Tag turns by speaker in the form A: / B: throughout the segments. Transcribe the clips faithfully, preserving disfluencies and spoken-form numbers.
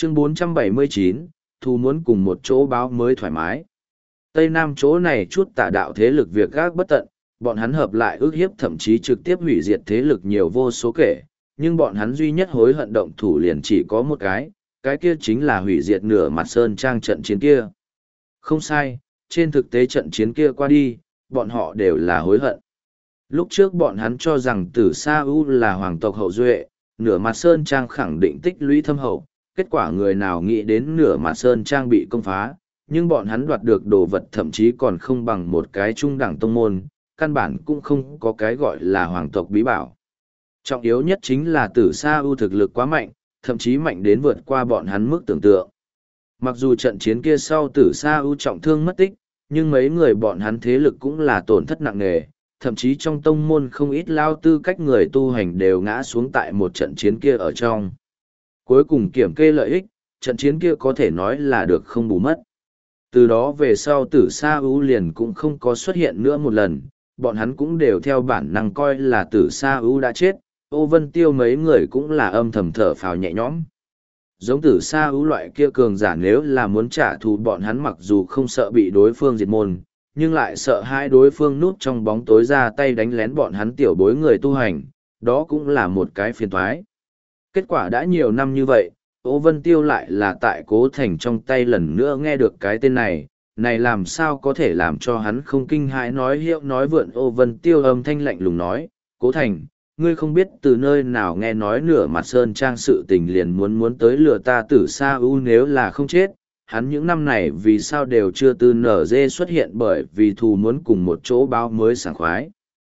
A: Chương bốn trăm bảy mươi chín, Thu muốn cùng một chỗ báo mới thoải mái. Tây Nam chỗ này chút tà đạo thế lực việc gác bất tận, bọn hắn hợp lại ước hiếp thậm chí trực tiếp hủy diệt thế lực nhiều vô số kể, nhưng bọn hắn duy nhất hối hận động thủ liền chỉ có một cái, cái kia chính là hủy diệt nửa mặt sơn trang trận chiến kia. Không sai, trên thực tế trận chiến kia qua đi, bọn họ đều là hối hận. Lúc trước bọn hắn cho rằng Tử Sa U là hoàng tộc hậu duệ, nửa mặt sơn trang khẳng định tích lũy thâm hậu, kết quả người nào nghĩ đến nửa mặt sơn trang bị công phá, nhưng bọn hắn đoạt được đồ vật thậm chí còn không bằng một cái trung đẳng tông môn, căn bản cũng không có cái gọi là hoàng tộc bí bảo. Trọng yếu nhất chính là Tử Sa U thực lực quá mạnh, thậm chí mạnh đến vượt qua bọn hắn mức tưởng tượng. Mặc dù trận chiến kia sau Tử Sa U trọng thương mất tích, nhưng mấy người bọn hắn thế lực cũng là tổn thất nặng nề, thậm chí trong tông môn không ít lao tư cách người tu hành đều ngã xuống tại một trận chiến kia ở trong. Cuối cùng kiểm kê lợi ích, trận chiến kia có thể nói là được không bù mất. Từ đó về sau Tử Sa U liền cũng không có xuất hiện nữa một lần, bọn hắn cũng đều theo bản năng coi là Tử Sa U đã chết, Ô Vân Tiêu mấy người cũng là âm thầm thở phào nhẹ nhõm. Giống Tử Sa U loại kia cường giả nếu là muốn trả thù bọn hắn mặc dù không sợ bị đối phương diệt môn, nhưng lại sợ hai đối phương núp trong bóng tối ra tay đánh lén bọn hắn tiểu bối người tu hành, đó cũng là một cái phiền toái. Kết quả đã nhiều năm như vậy, Ô Vân Tiêu lại là tại Cố Thành trong tay lần nữa nghe được cái tên này, này làm sao có thể làm cho hắn không kinh hãi nói hiệu nói vượn. Ô Vân Tiêu âm thanh lạnh lùng nói, Cố Thành, ngươi không biết từ nơi nào nghe nói nửa mặt sơn trang sự tình liền muốn muốn tới lừa ta Tử Sa U nếu là không chết, hắn những năm này vì sao đều chưa từ nở dê xuất hiện bởi vì thù muốn cùng một chỗ báo mới sảng khoái.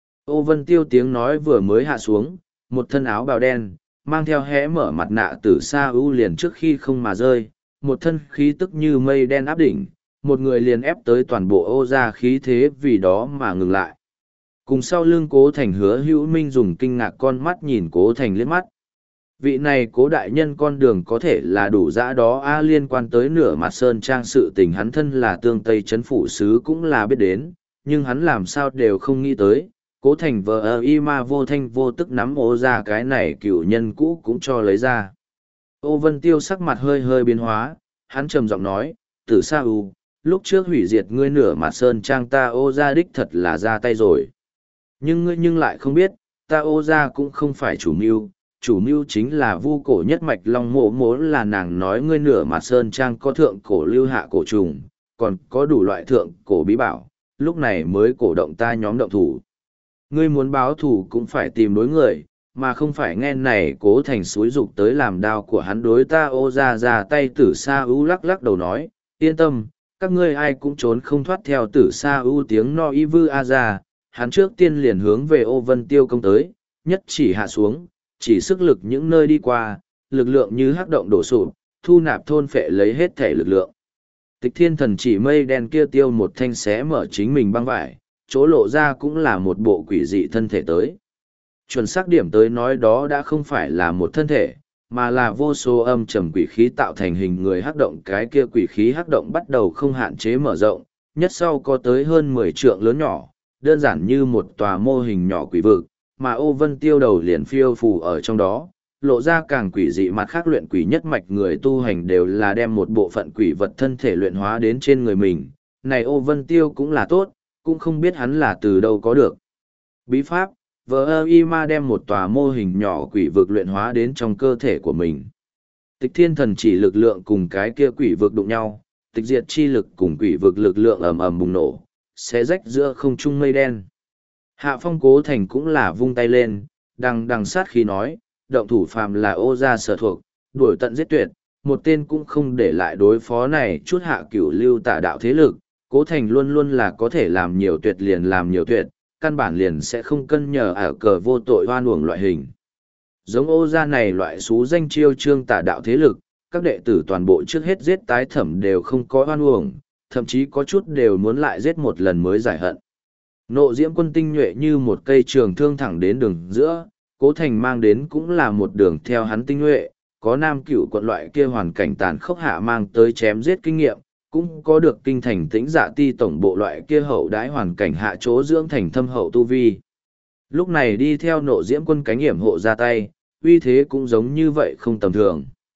A: Ô Vân Tiêu tiếng nói vừa mới hạ xuống, một thân áo bào đen, mang theo hé mở mặt nạ Tử Sa U liền trước khi không mà rơi, một thân khí tức như mây đen áp đỉnh, một người liền ép tới toàn bộ Ô gia khí thế vì đó mà ngừng lại. Cùng sau lưng Cố Thành Hứa Hữu Minh dùng kinh ngạc con mắt nhìn Cố Thành liếc mắt. Vị này Cố đại nhân con đường có thể là đủ dã đó a liên quan tới nửa mặt sơn trang sự tình hắn thân là tương Tây Trấn Phủ Sứ cũng là biết đến, nhưng hắn làm sao đều không nghĩ tới. Cố Thành vờ ơ y ma vô thanh vô tức nắm Ô ra cái này cựu nhân cũ cũng cho lấy ra. Ô Vân Tiêu sắc mặt hơi hơi biến hóa, hắn trầm giọng nói, Tử Sa U, lúc trước hủy diệt ngươi nửa mặt sơn trang ta Ô ra đích thật là ra tay rồi. Nhưng ngươi nhưng lại không biết, ta Ô ra cũng không phải chủ mưu, chủ mưu chính là vu cổ nhất mạch long mộ mố là nàng nói ngươi nửa mặt sơn trang có thượng cổ lưu hạ cổ trùng, còn có đủ loại thượng cổ bí bảo, lúc này mới cổ động ta nhóm động thủ. Ngươi muốn báo thù cũng phải tìm đối người, mà không phải nghe này Cố Thành xúi dục tới làm đao của hắn đối ta Ô ra ra tay. Tử Sa U lắc lắc đầu nói, yên tâm, các ngươi ai cũng trốn không thoát theo. Tử Sa U tiếng no y vư a ra, hắn trước tiên liền hướng về Ô Vân Tiêu công tới, nhất chỉ hạ xuống, chỉ sức lực những nơi đi qua, lực lượng như hắc động đổ sụp, thu nạp thôn phệ lấy hết thể lực lượng. Tịch Thiên Thần chỉ mây đen kia tiêu một thanh xé mở chính mình băng vải, chỗ lộ ra cũng là một bộ quỷ dị thân thể tới. Chuẩn xác điểm tới nói đó đã không phải là một thân thể, mà là vô số âm trầm quỷ khí tạo thành hình người hắc động. Cái kia quỷ khí hắc động bắt đầu không hạn chế mở rộng, nhất sau có tới hơn mười trượng lớn nhỏ, đơn giản như một tòa mô hình nhỏ quỷ vực, mà Ô Vân Tiêu đầu liền phiêu phù ở trong đó, lộ ra càng quỷ dị. Mặt khác luyện quỷ nhất mạch người tu hành đều là đem một bộ phận quỷ vật thân thể luyện hóa đến trên người mình, này Ô Vân Tiêu cũng là tốt, cũng không biết hắn là từ đâu có được bí pháp, vờ ơ y ma đem một tòa mô hình nhỏ quỷ vực luyện hóa đến trong cơ thể của mình. Tịch Thiên Thần chỉ lực lượng cùng cái kia quỷ vực đụng nhau, tịch diệt chi lực cùng quỷ vực lực lượng ầm ầm bùng nổ, xé rách giữa không trung mây đen. Hạ Phong Cố Thành cũng là vung tay lên, đằng đằng sát khí nói, động thủ phàm là Ô gia sở thuộc, đuổi tận giết tuyệt, một tên cũng không để lại đối phó này chút hạ cửu lưu tà đạo thế lực. Cố Thành luôn luôn là có thể làm nhiều tuyệt liền làm nhiều tuyệt, căn bản liền sẽ không cân nhờ ở cờ vô tội hoan uổng loại hình. Giống Ô gia này loại xú danh chiêu trương tà đạo thế lực, các đệ tử toàn bộ trước hết giết tái thẩm đều không có hoan uổng, thậm chí có chút đều muốn lại giết một lần mới giải hận. Nộ Diễm Quân tinh nhuệ như một cây trường thương thẳng đến đường giữa, Cố Thành mang đến cũng là một đường theo hắn tinh nhuệ, có Nam Cửu quận loại kia hoàn cảnh tàn khốc hạ mang tới chém giết kinh nghiệm, cũng có được kinh thành tĩnh dạ ti tổng bộ loại kia hậu đãi hoàn cảnh hạ chỗ dưỡng thành thâm hậu tu vi. Lúc này đi theo Nộ Diễm Quân cánh hiểm hộ ra tay, uy thế cũng giống như vậy không tầm thường.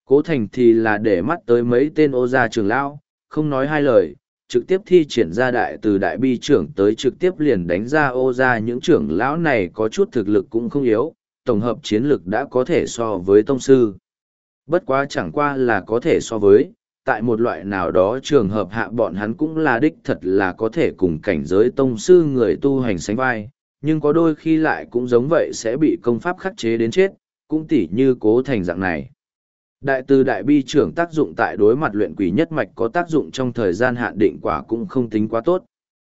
A: Cố Thành thì là để mắt tới mấy tên ô gia trưởng lão, không nói hai lời, trực tiếp thi triển ra đại từ đại bi trưởng tới trực tiếp liền đánh ra ô gia. Những trưởng lão này có chút thực lực cũng không yếu, tổng hợp chiến lực đã có thể so với tông sư. Bất quá chẳng qua là có thể so với, tại một loại nào đó trường hợp hạ bọn hắn cũng là đích thật là có thể cùng cảnh giới tông sư người tu hành sánh vai, nhưng có đôi khi lại cũng giống vậy sẽ bị công pháp khắc chế đến chết, cũng tỉ như Cố Thành dạng này. Đại từ đại bi trưởng tác dụng tại đối mặt luyện quỷ nhất mạch có tác dụng trong thời gian hạn định quả cũng không tính quá tốt.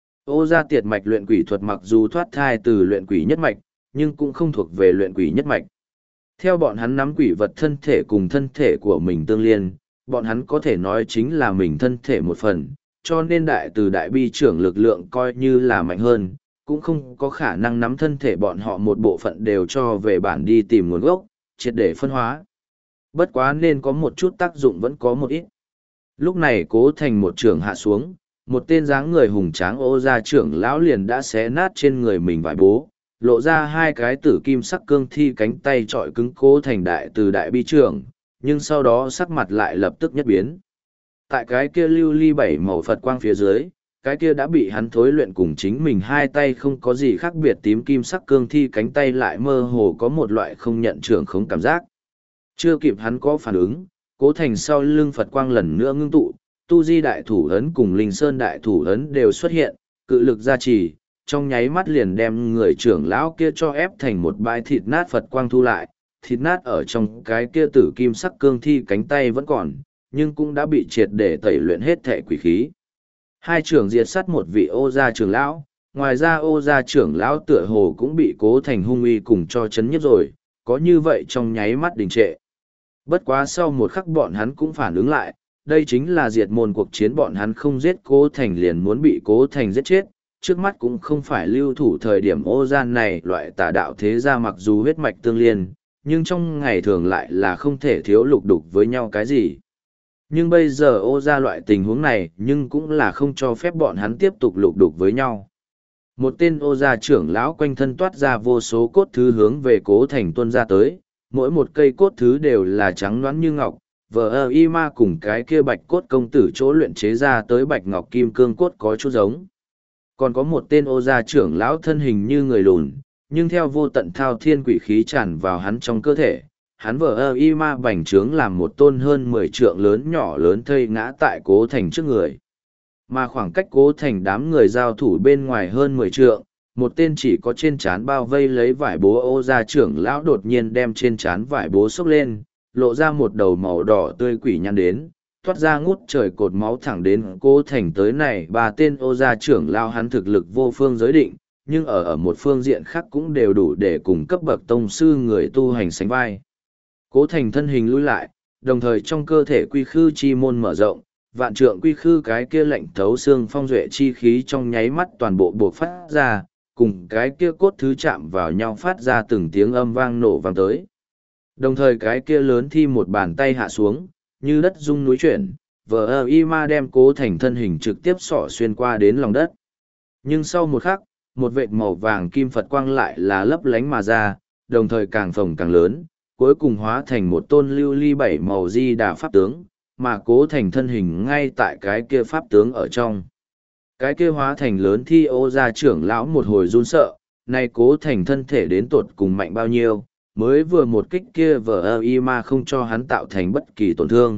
A: Ô gia tiệt mạch luyện quỷ thuật mặc dù thoát thai từ luyện quỷ nhất mạch, nhưng cũng không thuộc về luyện quỷ nhất mạch. Theo bọn hắn nắm quỷ vật thân thể cùng thân thể của mình tương liên, bọn hắn có thể nói chính là mình thân thể một phần, cho nên đại từ đại bi trưởng lực lượng coi như là mạnh hơn, cũng không có khả năng nắm thân thể bọn họ một bộ phận đều cho về bản đi tìm nguồn gốc, triệt để phân hóa. Bất quá nên có một chút tác dụng vẫn có một ít. Lúc này Cố Thành một trưởng hạ xuống, một tên dáng người hùng tráng ô gia trưởng lão liền đã xé nát trên người mình vải bố, lộ ra hai cái tử kim sắc cương thi cánh tay trọi cứng Cố Thành đại từ đại bi trưởng, nhưng sau đó sắc mặt lại lập tức nhất biến. Tại cái kia lưu ly bảy màu Phật quang phía dưới, cái kia đã bị hắn thối luyện cùng chính mình hai tay không có gì khác biệt tím kim sắc cương thi cánh tay lại mơ hồ có một loại không nhận trưởng không cảm giác. Chưa kịp hắn có phản ứng, Cố Thành sau lưng Phật quang lần nữa ngưng tụ, tu di đại thủ ấn cùng linh sơn đại thủ ấn đều xuất hiện, cự lực gia trì, trong nháy mắt liền đem người trưởng lão kia cho ép thành một bãi thịt nát. Phật quang thu lại, thịt nát ở trong cái kia tử kim sắc cương thi cánh tay vẫn còn, nhưng cũng đã bị triệt để tẩy luyện hết thể quỷ khí. Hai trưởng diệt sát một vị ô gia trưởng lão, ngoài ra ô gia trưởng lão tựa hồ cũng bị Cố Thành hung uy cùng cho chấn nhất rồi, có như vậy trong nháy mắt đình trệ. Bất quá sau một khắc bọn hắn cũng phản ứng lại, đây chính là diệt môn cuộc chiến, bọn hắn không giết Cố Thành liền muốn bị Cố Thành giết chết, trước mắt cũng không phải lưu thủ thời điểm ô gia này loại tà đạo thế gia mặc dù huyết mạch tương liên, nhưng trong ngày thường lại là không thể thiếu lục đục với nhau cái gì. Nhưng bây giờ ô gia loại tình huống này nhưng cũng là không cho phép bọn hắn tiếp tục lục đục với nhau. Một tên ô gia trưởng lão quanh thân toát ra vô số cốt thứ hướng về Cố Thành tuôn ra tới, mỗi một cây cốt thứ đều là trắng loãng như ngọc, vờ ơ y ma cùng cái kia bạch cốt công tử chỗ luyện chế ra tới bạch ngọc kim cương cốt có chút giống. Còn có một tên ô gia trưởng lão thân hình như người lùn, nhưng theo vô tận thao thiên quỷ khí tràn vào hắn trong cơ thể, hắn vờ ơ y ma bành trướng làm một tôn hơn mười trượng lớn nhỏ lớn thây ngã tại Cố Thành trước người. Mà khoảng cách Cố Thành đám người giao thủ bên ngoài hơn mười trượng, một tên chỉ có trên trán bao vây lấy vải bố ô gia trưởng lão đột nhiên đem trên trán vải bố xốc lên, lộ ra một đầu màu đỏ tươi quỷ nhăn đến, thoát ra ngút trời cột máu thẳng đến Cố Thành tới này. Ba tên ô gia trưởng lão hắn thực lực vô phương giới định, nhưng ở ở một phương diện khác cũng đều đủ để cùng cấp bậc tông sư người tu hành sánh vai. Cố Thành thân hình lui lại, đồng thời trong cơ thể quy khư chi môn mở rộng, vạn trượng quy khư cái kia lạnh thấu xương phong duệ chi khí trong nháy mắt toàn bộ buộc phát ra, cùng cái kia cốt thứ chạm vào nhau phát ra từng tiếng âm vang nổ vang tới. Đồng thời cái kia lớn thi một bàn tay hạ xuống, như đất rung núi chuyển, vờ ơ y ma đem Cố Thành thân hình trực tiếp xỏ xuyên qua đến lòng đất. Nhưng sau một khắc, một vệt màu vàng kim Phật quang lại là lấp lánh mà ra, đồng thời càng phồng càng lớn, cuối cùng hóa thành một tôn lưu ly bảy màu di đà pháp tướng, mà Cố Thành thân hình ngay tại cái kia pháp tướng ở trong. Cái kia hóa thành lớn thi ô gia trưởng lão một hồi run sợ, nay Cố Thành thân thể đến tột cùng mạnh bao nhiêu, mới vừa một kích kia vờ ơ y ma không cho hắn tạo thành bất kỳ tổn thương.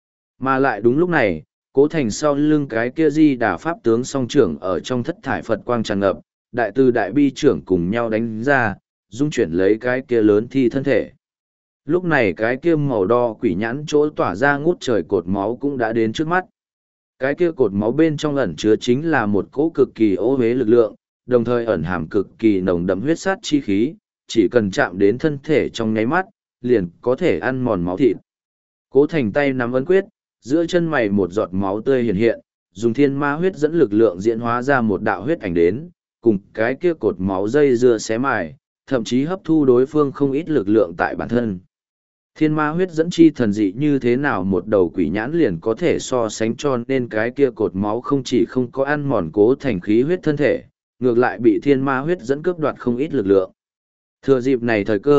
A: Mà lại đúng lúc này, Cố Thành sau lưng cái kia di đà pháp tướng song trưởng ở trong thất thải Phật quang tràn ngập, đại từ đại bi trưởng cùng nhau đánh ra, dung chuyển lấy cái kia lớn thi thân thể. Lúc này cái kia màu đo quỷ nhãn chỗ tỏa ra ngút trời cột máu cũng đã đến trước mắt. Cái kia cột máu bên trong ẩn chứa chính là một cỗ cực kỳ ô uế lực lượng, đồng thời ẩn hàm cực kỳ nồng đậm huyết sát chi khí, chỉ cần chạm đến thân thể trong nháy mắt, liền có thể ăn mòn máu thịt. Cố Thành tay nắm ấn quyết, giữa chân mày một giọt máu tươi hiện hiện, dùng thiên ma huyết dẫn lực lượng diễn hóa ra một đạo huyết ảnh đến, cùng cái kia cột máu dây dưa xé mài, thậm chí hấp thu đối phương không ít lực lượng tại bản thân. Thiên ma huyết dẫn chi thần dị như thế nào một đầu quỷ nhãn liền có thể so sánh, cho nên cái kia cột máu không chỉ không có ăn mòn Cố Thành khí huyết thân thể, ngược lại bị thiên ma huyết dẫn cướp đoạt không ít lực lượng. Thừa dịp này thời cơ,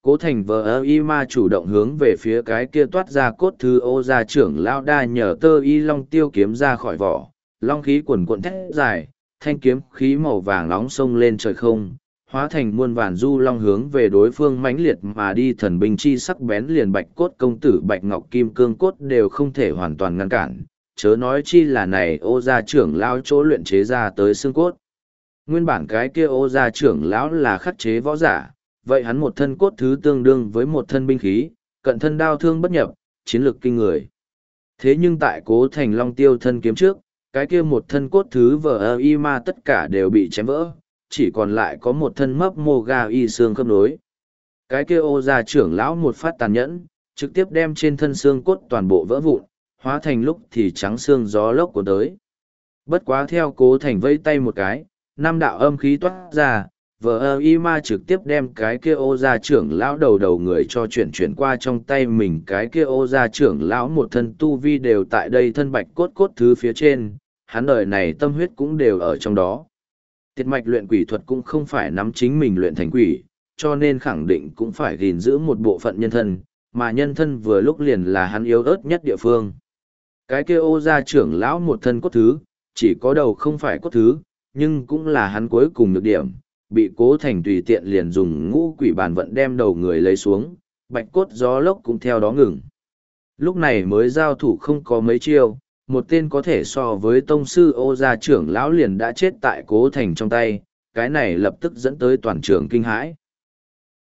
A: Cố thành vờ ơ y ma chủ động hướng về phía cái kia toát ra cốt thứ ô gia trưởng lao đa nhờ tơ y long tiêu kiếm ra khỏi vỏ, long khí quần cuộn thét dài, thanh kiếm khí màu vàng nóng sông lên trời không, hóa thành muôn vàn du long hướng về đối phương mãnh liệt mà đi, thần binh chi sắc bén liền bạch cốt công tử bạch ngọc kim cương cốt đều không thể hoàn toàn ngăn cản, chớ nói chi là này ô gia trưởng lao chỗ luyện chế ra tới xương cốt. Nguyên bản cái kia ô gia trưởng lão là khắc chế võ giả, vậy hắn một thân cốt thứ tương đương với một thân binh khí, cận thân đao thương bất nhập, chiến lược kinh người. Thế nhưng tại cố thành long tiêu thân kiếm trước, cái kia một thân cốt thứ vờ ơ y ma tất cả đều bị chém vỡ, chỉ còn lại có một thân mấp mô ga y xương khớp nối. Cái kia ô gia trưởng lão một phát tàn nhẫn, trực tiếp đem trên thân xương cốt toàn bộ vỡ vụn, hóa thành lúc thì trắng xương gió lốc của tới. Bất quá theo cố thành vây tay một cái, năm đạo âm khí toát ra, vờ ơ y ma trực tiếp đem cái kia ô gia trưởng lão đầu đầu người cho chuyển chuyển qua trong tay mình. Cái kia ô gia trưởng lão một thân tu vi đều tại đây thân bạch cốt cốt thứ phía trên, hắn đời này tâm huyết cũng đều ở trong đó. Tiệt mạch luyện quỷ thuật cũng không phải nắm chính mình luyện thành quỷ, cho nên khẳng định cũng phải gìn giữ một bộ phận nhân thân, mà nhân thân vừa lúc liền là hắn yếu ớt nhất địa phương. Cái kia ô gia trưởng lão một thân cốt thứ, chỉ có đầu không phải cốt thứ, nhưng cũng là hắn cuối cùng nhược điểm, bị cố thành tùy tiện liền dùng ngũ quỷ bàn vận đem đầu người lấy xuống, bạch cốt gió lốc cũng theo đó ngừng. Lúc này mới giao thủ không có mấy chiêu, một tên có thể so với tông sư ô gia trưởng lão liền đã chết tại cố thành trong tay, cái này lập tức dẫn tới toàn trường kinh hãi.